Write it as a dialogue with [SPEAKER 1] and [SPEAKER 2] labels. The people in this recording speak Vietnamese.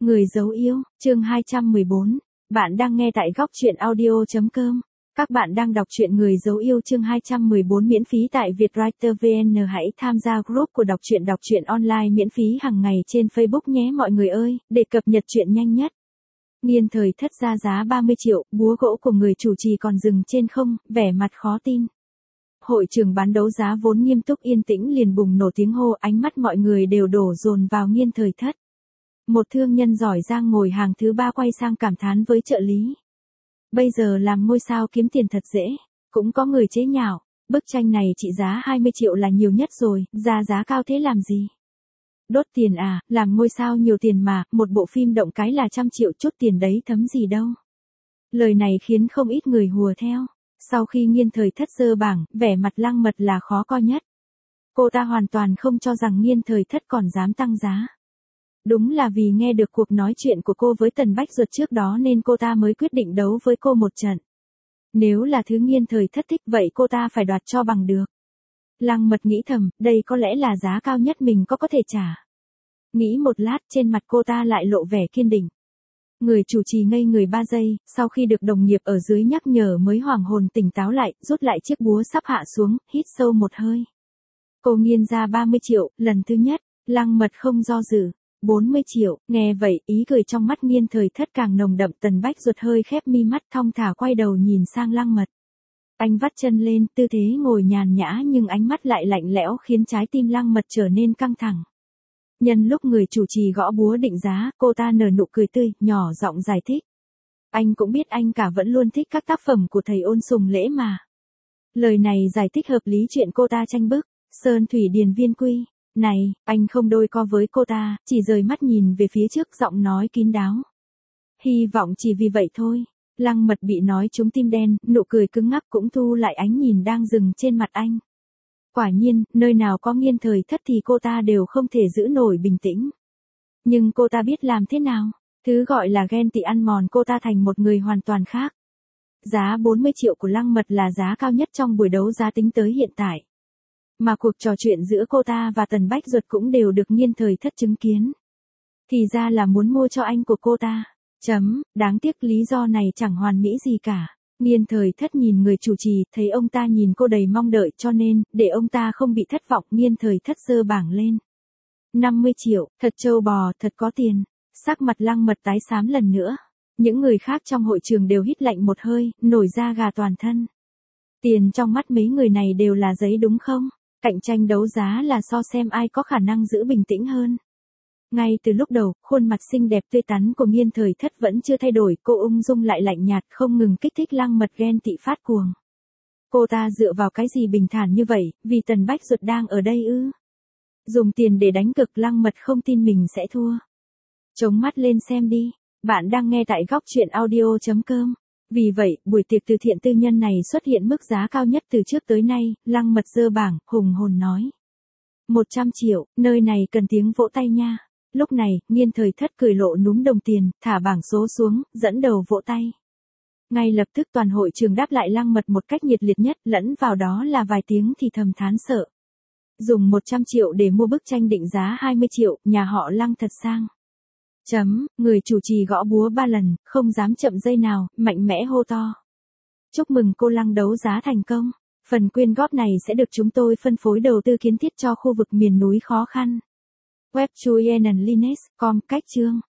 [SPEAKER 1] Người dấu yêu, chương 214. Bạn đang nghe tại góc truyện audio.com. Các bạn đang đọc truyện Người dấu yêu chương 214 miễn phí tại Vietwriter VN. Hãy tham gia group của đọc truyện online miễn phí hàng ngày trên Facebook nhé mọi người ơi, để cập nhật truyện nhanh nhất. Nghiên thời thất ra giá 30 triệu, búa gỗ của người chủ trì còn dừng trên không, vẻ mặt khó tin. Hội trường bán đấu giá vốn nghiêm túc yên tĩnh liền bùng nổ tiếng hô, ánh mắt mọi người đều đổ dồn vào Nghiên thời thất. Một thương nhân giỏi giang ngồi hàng thứ ba quay sang cảm thán với trợ lý. Bây giờ làm ngôi sao kiếm tiền thật dễ, cũng có người chế nhạo, bức tranh này trị giá 20 triệu là nhiều nhất rồi, ra giá cao thế làm gì? Đốt tiền à, làm ngôi sao nhiều tiền mà, một bộ phim động cái là 100 triệu chút tiền đấy thấm gì đâu. Lời này khiến không ít người hùa theo. Sau khi Nghiên thời thất dơ bảng, vẻ mặt Lăng Mật là khó coi nhất. Cô ta hoàn toàn không cho rằng Nghiên thời thất còn dám tăng giá. Đúng là vì nghe được cuộc nói chuyện của cô với Tần Bách Duật trước đó nên cô ta mới quyết định đấu với cô một trận. Nếu là thứ Nghiên thời thất thích vậy cô ta phải đoạt cho bằng được. Lăng Mật nghĩ thầm, đây có lẽ là giá cao nhất mình có thể trả. Nghĩ một lát trên mặt cô ta lại lộ vẻ kiên định. Người chủ trì ngây người 3 giây, sau khi được đồng nghiệp ở dưới nhắc nhở mới hoàng hồn tỉnh táo lại, rút lại chiếc búa sắp hạ xuống, hít sâu một hơi. Cô Nghiên ra 30 triệu, lần thứ nhất, Lăng Mật không do dự. 40 triệu, nghe vậy, ý cười trong mắt Nghiên thời thất càng nồng đậm. Tần Bách Duật hơi khép mi mắt thong thả quay đầu nhìn sang Lăng Mật. Anh vắt chân lên, tư thế ngồi nhàn nhã nhưng ánh mắt lại lạnh lẽo khiến trái tim Lăng Mật trở nên căng thẳng. Nhân lúc người chủ trì gõ búa định giá, cô ta nở nụ cười tươi, nhỏ giọng giải thích. Anh cũng biết anh cả vẫn luôn thích các tác phẩm của thầy Ôn Sùng Lễ mà. Lời này giải thích hợp lý chuyện cô ta tranh bức, Sơn Thủy Điền Viên Quy. Này, anh không đôi co với cô ta, chỉ rời mắt nhìn về phía trước giọng nói kín đáo. Hy vọng chỉ vì vậy thôi. Lăng Mật bị nói trúng tim đen, nụ cười cứng ngắc cũng thu lại ánh nhìn đang dừng trên mặt anh. Quả nhiên, nơi nào có Nghiên thời thất thì cô ta đều không thể giữ nổi bình tĩnh. Nhưng cô ta biết làm thế nào? Thứ gọi là ghen tị ăn mòn cô ta thành một người hoàn toàn khác. Giá 40 triệu của Lăng Mật là giá cao nhất trong buổi đấu giá tính tới hiện tại. Mà cuộc trò chuyện giữa cô ta và Tần Bách Duật cũng đều được Nghiên thời thất chứng kiến. Thì ra là muốn mua cho anh của cô ta. Đáng tiếc lý do này chẳng hoàn mỹ gì cả. Nghiên thời thất nhìn người chủ trì, thấy ông ta nhìn cô đầy mong đợi cho nên, để ông ta không bị thất vọng, Nghiên thời thất giơ bảng lên. 50 triệu, thật trâu bò, thật có tiền. Sắc mặt Lăng Mật tái xám lần nữa. Những người khác trong hội trường đều hít lạnh một hơi, nổi da gà toàn thân. Tiền trong mắt mấy người này đều là giấy đúng không? Cạnh tranh đấu giá là so xem ai có khả năng giữ bình tĩnh hơn. Ngay từ lúc đầu, khuôn mặt xinh đẹp tươi tắn của Nghiên thời thất vẫn chưa thay đổi, cô ung dung lại lạnh nhạt không ngừng kích thích Lăng Mật ghen tị phát cuồng. Cô ta dựa vào cái gì bình thản như vậy, vì Tần Bách Duật đang ở đây ư? Dùng tiền để đánh cược, Lăng Mật không tin mình sẽ thua. Chống mắt lên xem đi, bạn đang nghe tại góc truyện audio.com. Vì vậy, buổi tiệc từ thiện tư nhân này xuất hiện mức giá cao nhất từ trước tới nay, Lăng Mật giơ bảng, hùng hồn nói. 100 triệu, nơi này cần tiếng vỗ tay nha. Lúc này, Nghiên thời thất cười lộ núm đồng tiền, thả bảng số xuống, dẫn đầu vỗ tay. Ngay lập tức toàn hội trường đáp lại Lăng Mật một cách nhiệt liệt nhất, lẫn vào đó là vài tiếng thì thầm thán sợ. Dùng 100 triệu để mua bức tranh định giá 20 triệu, nhà họ Lăng thật sang. Người chủ trì gõ búa 3 lần, không dám chậm giây nào, mạnh mẽ hô to. Chúc mừng cô Lăng đấu giá thành công. Phần quyên góp này sẽ được chúng tôi phân phối đầu tư kiến thiết cho khu vực miền núi khó khăn. Web Chuyen Linux, com, cách chương.